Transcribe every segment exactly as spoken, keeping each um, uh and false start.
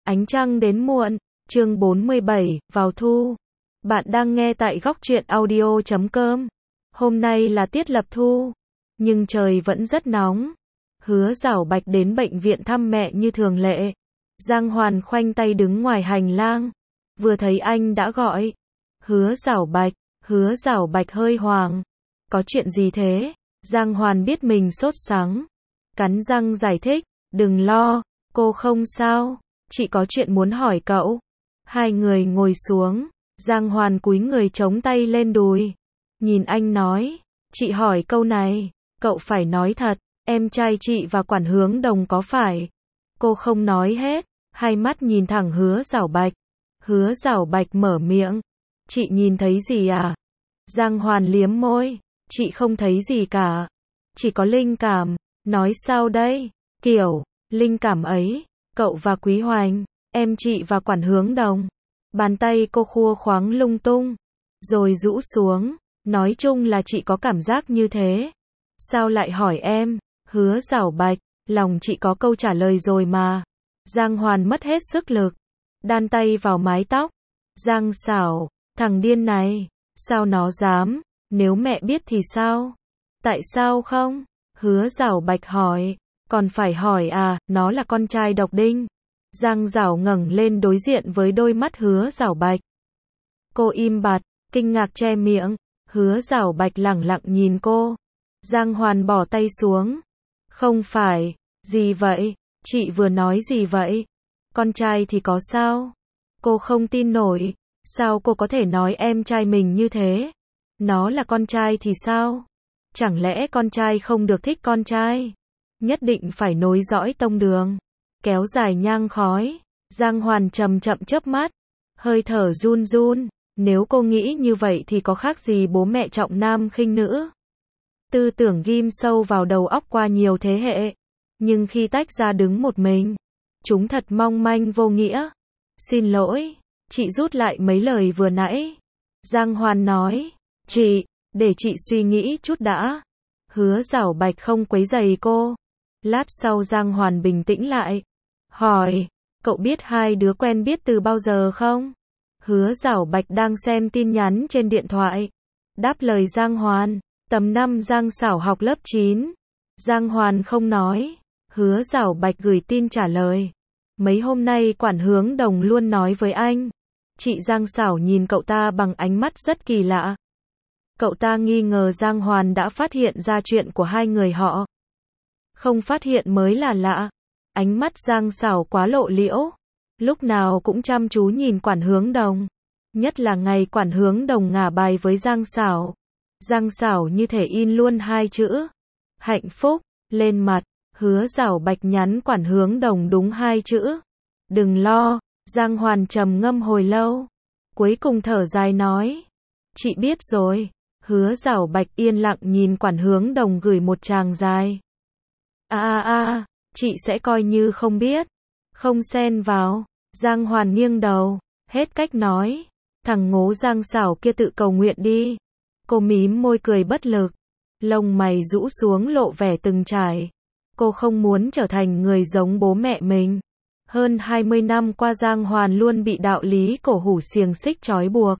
Ánh trăng đến muộn, chương bốn mươi bảy, vào thu. Bạn đang nghe tại góc truyện audio chấm com. Hôm nay là tiết lập thu, nhưng trời vẫn rất nóng. Hứa Giảo Bạch đến bệnh viện thăm mẹ như thường lệ. Giang Hoàn khoanh tay đứng ngoài hành lang, vừa thấy anh đã gọi. Hứa Giảo Bạch, Hứa Giảo Bạch hơi hoảng. Có chuyện gì thế? Giang Hoàn biết mình sốt sắng, cắn răng giải thích, đừng lo, cô không sao, chị có chuyện muốn hỏi cậu. Hai người ngồi xuống, Giang Hoàn cúi người chống tay lên đùi, nhìn anh nói, chị hỏi câu này, cậu phải nói thật, em trai chị và Quản Hướng Đồng có phải? Cô không nói hết, hai mắt nhìn thẳng Hứa Giảo Bạch. Hứa Giảo Bạch mở miệng, chị nhìn thấy gì à? Giang Hoàn liếm môi, chị không thấy gì cả, chỉ có linh cảm. Nói sao đây? Kiểu, linh cảm ấy, cậu và Quý Hoành, em chị và Quản Hướng Đồng. Bàn tay cô khua khoáng lung tung, rồi rũ xuống, nói chung là chị có cảm giác như thế. Sao lại hỏi em? Hứa Giảo Bạch, lòng chị có câu trả lời rồi mà. Giang Hoàn mất hết sức lực, đan tay vào mái tóc. Giang Sảo, thằng điên này, sao nó dám, nếu mẹ biết thì sao? Tại sao không? Hứa Giảo Bạch hỏi, còn phải hỏi à, nó là con trai độc đinh. Giang Giảo ngẩng lên đối diện với đôi mắt Hứa Giảo Bạch. Cô im bặt, kinh ngạc che miệng. Hứa Giảo Bạch lẳng lặng nhìn cô. Giang Hoàn bỏ tay xuống. Không phải, gì vậy? Chị vừa nói gì vậy? Con trai thì có sao? Cô không tin nổi, sao cô có thể nói em trai mình như thế? Nó là con trai thì sao? Chẳng lẽ con trai không được thích con trai? Nhất định phải nối dõi tông đường, kéo dài nhang khói. Giang Hoàn chậm chậm chớp mắt, hơi thở run run. Nếu cô nghĩ như vậy thì có khác gì bố mẹ trọng nam khinh nữ. Tư tưởng ghim sâu vào đầu óc qua nhiều thế hệ, nhưng khi tách ra đứng một mình, chúng thật mong manh vô nghĩa. Xin lỗi, chị rút lại mấy lời vừa nãy. Giang Hoàn nói, chị, để chị suy nghĩ chút đã. Hứa Giảo Bạch không quấy rầy cô. Lát sau Giang Hoàn bình tĩnh lại, hỏi, cậu biết hai đứa quen biết từ bao giờ không? Hứa Giảo Bạch đang xem tin nhắn trên điện thoại, đáp lời Giang Hoàn, tầm năm Giang Sảo học lớp chín. Giang Hoàn không nói. Hứa Giảo Bạch gửi tin trả lời, mấy hôm nay Quản Hướng Đồng luôn nói với anh. Chị Giang Sảo nhìn cậu ta bằng ánh mắt rất kỳ lạ. Cậu ta nghi ngờ Giang Hoàn đã phát hiện ra chuyện của hai người họ. Không phát hiện mới là lạ. Ánh mắt Giang Sảo quá lộ liễu, lúc nào cũng chăm chú nhìn Quản Hướng Đồng. Nhất là ngày Quản Hướng Đồng ngả bài với Giang Sảo. Giang Sảo như thể in luôn hai chữ hạnh phúc lên mặt. Hứa Giảo Bạch nhắn Quản Hướng Đồng đúng hai chữ, đừng lo. Giang Hoàn trầm ngâm hồi lâu, cuối cùng thở dài nói, chị biết rồi. Hứa Giảo Bạch yên lặng nhìn Quản Hướng Đồng gửi một tràng dài. A a a, chị sẽ coi như không biết, không xen vào. Giang Hoàn nghiêng đầu, hết cách nói, thằng ngố Giang Sảo kia tự cầu nguyện đi. Cô mím môi cười bất lực, lông mày rũ xuống lộ vẻ từng trải. Cô không muốn trở thành người giống bố mẹ mình. Hơn hai mươi năm qua Giang Hoàn luôn bị đạo lý cổ hủ xiềng xích trói buộc.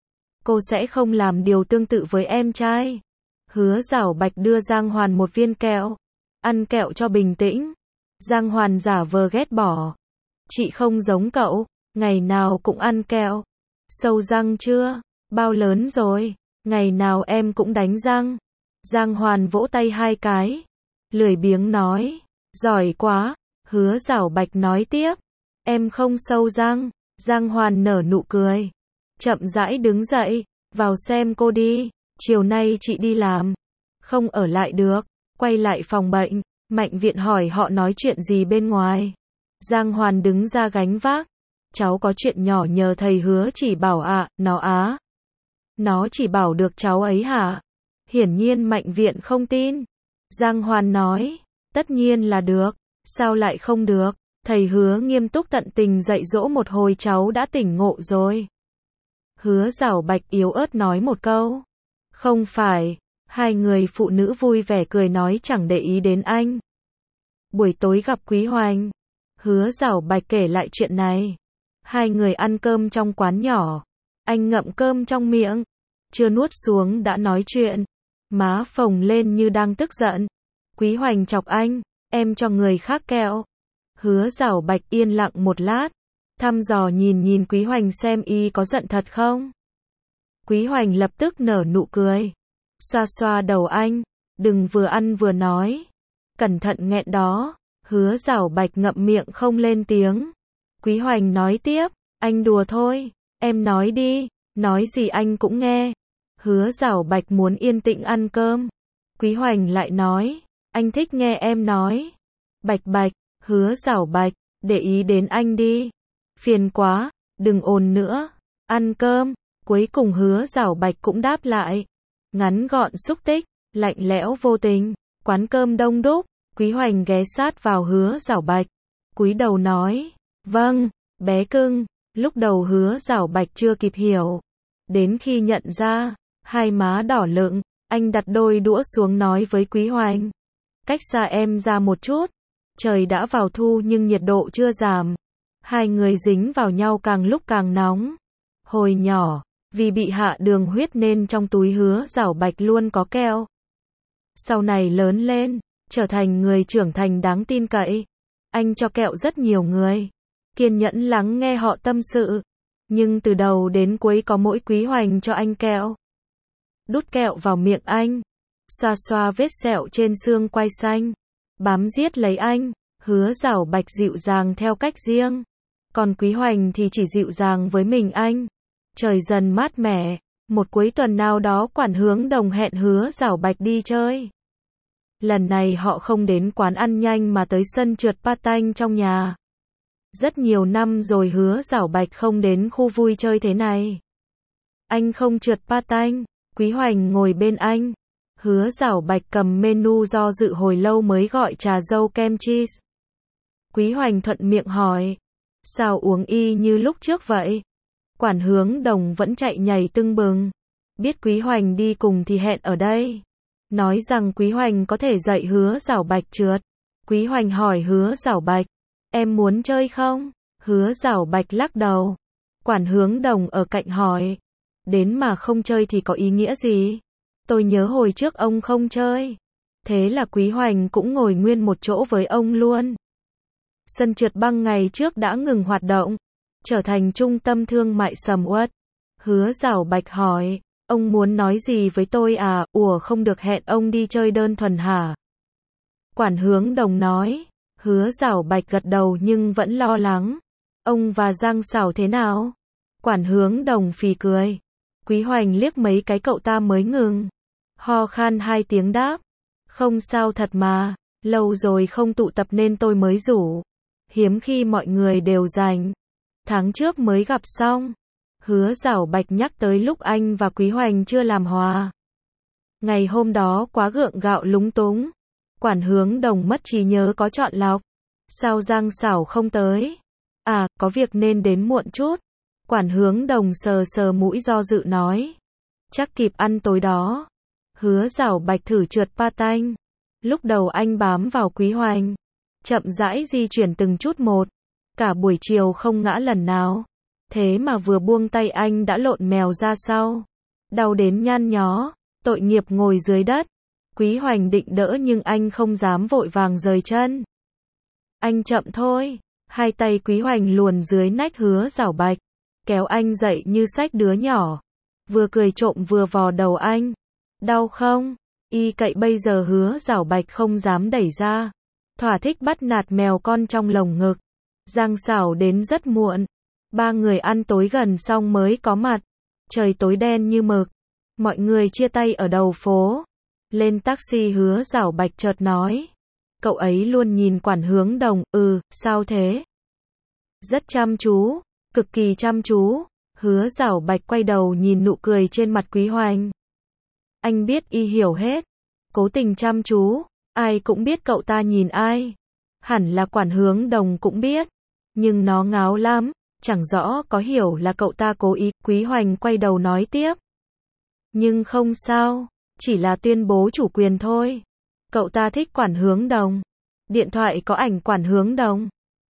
Cô sẽ không làm điều tương tự với em trai. Hứa Giảo Bạch đưa Giang Hoàn một viên kẹo. Ăn kẹo cho bình tĩnh. Giang Hoàn giả vờ ghét bỏ. Chị không giống cậu, ngày nào cũng ăn kẹo. Sâu răng chưa? Bao lớn rồi? Ngày nào em cũng đánh răng. Giang Hoàn vỗ tay hai cái, lười biếng nói, giỏi quá. Hứa Giảo Bạch nói tiếp, em không sâu răng. Giang Hoàn nở nụ cười, chậm rãi đứng dậy, vào xem cô đi, chiều nay chị đi làm, không ở lại được. Quay lại phòng bệnh, Mạnh Viện hỏi họ nói chuyện gì bên ngoài. Giang Hoàn đứng ra gánh vác, cháu có chuyện nhỏ nhờ thầy Hứa chỉ bảo ạ. À, nó á. Nó chỉ bảo được cháu ấy hả? Hiển nhiên Mạnh Viện không tin. Giang Hoàn nói, tất nhiên là được, sao lại không được? Thầy Hứa nghiêm túc tận tình dạy dỗ một hồi cháu đã tỉnh ngộ rồi. Hứa Giảo Bạch yếu ớt nói một câu, không phải. Hai người phụ nữ vui vẻ cười nói chẳng để ý đến anh. Buổi tối gặp Quý Hoành. Hứa Giảo Bạch kể lại chuyện này. Hai người ăn cơm trong quán nhỏ. Anh ngậm cơm trong miệng, chưa nuốt xuống đã nói chuyện. Má phồng lên như đang tức giận. Quý Hoành chọc anh, em cho người khác kẹo. Hứa Giảo Bạch yên lặng một lát, thăm dò nhìn nhìn Quý Hoành xem y có giận thật không. Quý Hoành lập tức nở nụ cười, xoa xoa đầu anh, đừng vừa ăn vừa nói. Cẩn thận nghẹn đó. Hứa Giảo Bạch ngậm miệng không lên tiếng. Quý Hoành nói tiếp, anh đùa thôi, em nói đi, nói gì anh cũng nghe. Hứa Giảo Bạch muốn yên tĩnh ăn cơm. Quý Hoành lại nói, anh thích nghe em nói. Bạch Bạch, Hứa Giảo Bạch, để ý đến anh đi. Phiền quá, đừng ồn nữa. Ăn cơm, cuối cùng Hứa Giảo Bạch cũng đáp lại. Ngắn gọn xúc tích, lạnh lẽo vô tình. Quán cơm đông đúc, Quý Hoành ghé sát vào Hứa Giảo Bạch, cúi đầu nói, vâng, bé cưng. Lúc đầu Hứa Giảo Bạch chưa kịp hiểu. Đến khi nhận ra, hai má đỏ lựng, anh đặt đôi đũa xuống nói với Quý Hoành. Cách xa em ra một chút. Trời đã vào thu nhưng nhiệt độ chưa giảm. Hai người dính vào nhau càng lúc càng nóng. Hồi nhỏ, vì bị hạ đường huyết nên trong túi Hứa Giảo Bạch luôn có kẹo. Sau này lớn lên, trở thành người trưởng thành đáng tin cậy. Anh cho kẹo rất nhiều người, kiên nhẫn lắng nghe họ tâm sự. Nhưng từ đầu đến cuối có mỗi Quý Hoành cho anh kẹo. Đút kẹo vào miệng anh, xoa xoa vết sẹo trên xương quai xanh, bám giết lấy anh. Hứa Giảo Bạch dịu dàng theo cách riêng, còn Quý Hoành thì chỉ dịu dàng với mình anh. Trời dần mát mẻ, một cuối tuần nào đó Quản Hướng Đồng hẹn Hứa Giảo Bạch đi chơi. Lần này họ không đến quán ăn nhanh mà tới sân trượt patin trong nhà. Rất nhiều năm rồi Hứa Giảo Bạch không đến khu vui chơi thế này. Anh không trượt patin, Quý Hoành ngồi bên anh. Hứa Giảo Bạch cầm menu do dự hồi lâu mới gọi trà dâu kem cheese. Quý Hoành thuận miệng hỏi, sao uống y như lúc trước vậy? Quản Hướng Đồng vẫn chạy nhảy tưng bừng. Biết Quý Hoành đi cùng thì hẹn ở đây. Nói rằng Quý Hoành có thể dạy Hứa Giảo Bạch trượt. Quý Hoành hỏi Hứa Giảo Bạch, em muốn chơi không? Hứa Giảo Bạch lắc đầu. Quản Hướng Đồng ở cạnh hỏi, đến mà không chơi thì có ý nghĩa gì? Tôi nhớ hồi trước ông không chơi. Thế là Quý Hoành cũng ngồi nguyên một chỗ với ông luôn. Sân trượt băng ngày trước đã ngừng hoạt động, trở thành trung tâm thương mại sầm uất. Hứa Giảo Bạch hỏi, ông muốn nói gì với tôi à? Ủa, không được hẹn ông đi chơi đơn thuần hả? Quản Hướng Đồng nói. Hứa Giảo Bạch gật đầu nhưng vẫn lo lắng. Ông và Giang Sảo thế nào? Quản Hướng Đồng phì cười. Quý Hoành liếc mấy cái cậu ta mới ngừng. Ho khan hai tiếng đáp, không sao thật mà, lâu rồi không tụ tập nên tôi mới rủ. Hiếm khi mọi người đều rảnh. Tháng trước mới gặp xong. Hứa Giảo Bạch nhắc tới lúc anh và Quý Hoành chưa làm hòa. Ngày hôm đó quá gượng gạo lúng túng. Quản Hướng Đồng mất trí nhớ có chọn lọc. Sao Giang Sảo không tới? À, có việc nên đến muộn chút. Quản Hướng Đồng sờ sờ mũi do dự nói. Chắc kịp ăn tối đó. Hứa Giảo Bạch thử trượt patin. Lúc đầu anh bám vào Quý Hoành, chậm rãi di chuyển từng chút một. Cả buổi chiều không ngã lần nào. Thế mà vừa buông tay anh đã lộn mèo ra sau. Đau đến nhăn nhó, tội nghiệp ngồi dưới đất. Quý Hoành định đỡ nhưng anh không dám vội vàng rời chân. Anh chậm thôi. Hai tay Quý Hoành luồn dưới nách Hứa Giảo Bạch, kéo anh dậy như xách đứa nhỏ. Vừa cười trộm vừa vò đầu anh. Đau không? Y cậy bây giờ Hứa Giảo Bạch không dám đẩy ra. Thỏa thích bắt nạt mèo con trong lồng ngực. Giang Sảo đến rất muộn. Ba người ăn tối gần xong mới có mặt. Trời tối đen như mực. Mọi người chia tay ở đầu phố. Lên taxi Hứa Giảo Bạch chợt nói. Cậu ấy luôn nhìn Quản Hướng Đồng. Ừ, sao thế? Rất chăm chú, cực kỳ chăm chú. Hứa Giảo Bạch quay đầu nhìn nụ cười trên mặt Quý Hoành. Anh biết y hiểu hết. Cố tình chăm chú. Ai cũng biết cậu ta nhìn ai. Hẳn là Quản Hướng Đồng cũng biết. Nhưng nó ngáo lắm. Chẳng rõ có hiểu là cậu ta cố ý. Quý Hoành quay đầu nói tiếp. Nhưng không sao. Chỉ là tuyên bố chủ quyền thôi. Cậu ta thích Quản Hướng Đồng. Điện thoại có ảnh Quản Hướng Đồng.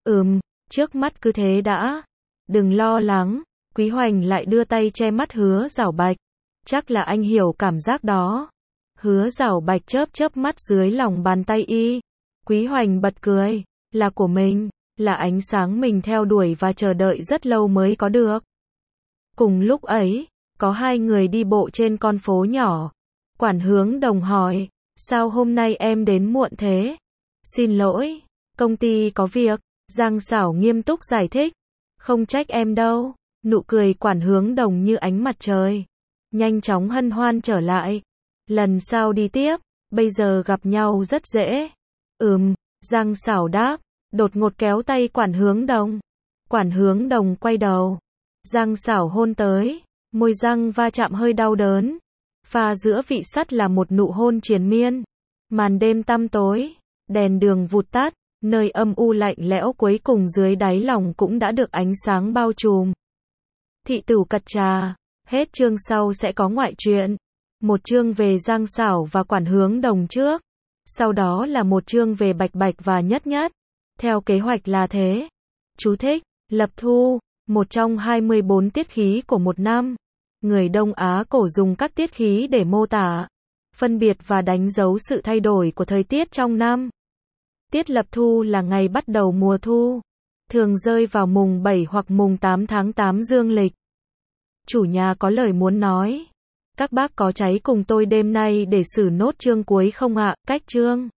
Ừm, trước mắt cứ thế đã. Đừng lo lắng. Quý Hoành lại đưa tay che mắt Hứa Giảo Bạch. Chắc là anh hiểu cảm giác đó. Hứa Giảo Bạch chớp chớp mắt dưới lòng bàn tay y. Quý Hoành bật cười. Là của mình. Là ánh sáng mình theo đuổi và chờ đợi rất lâu mới có được. Cùng lúc ấy, có hai người đi bộ trên con phố nhỏ. Quản Hướng Đồng hỏi, sao hôm nay em đến muộn thế? Xin lỗi, công ty có việc. Giang Sảo nghiêm túc giải thích. Không trách em đâu. Nụ cười Quản Hướng Đồng như ánh mặt trời. Nhanh chóng hân hoan trở lại. Lần sau đi tiếp, bây giờ gặp nhau rất dễ. Ừm, Giang Sảo đáp, đột ngột kéo tay Quản Hướng Đồng. Quản Hướng Đồng quay đầu. Giang Sảo hôn tới, môi răng va chạm hơi đau đớn. Pha giữa vị sắt là một nụ hôn triền miên. Màn đêm tăm tối, đèn đường vụt tắt, nơi âm u lạnh lẽo cuối cùng dưới đáy lòng cũng đã được ánh sáng bao trùm. Thị Tửu Cật Trà, hết chương sau sẽ có ngoại truyện. Một chương về Giang Sảo và Quản Hướng Đồng trước, sau đó là một chương về Bạch Bạch và Nhất Nhất. Theo kế hoạch là thế. Chú thích, lập thu, một trong hai mươi bốn tiết khí của một năm. Người Đông Á cổ dùng các tiết khí để mô tả, phân biệt và đánh dấu sự thay đổi của thời tiết trong năm. Tiết lập thu là ngày bắt đầu mùa thu, thường rơi vào mùng bảy hoặc mùng tám tháng tám dương lịch. Chủ nhà có lời muốn nói. Các bác có cháy cùng tôi đêm nay để xử nốt chương cuối không ạ? Cách chương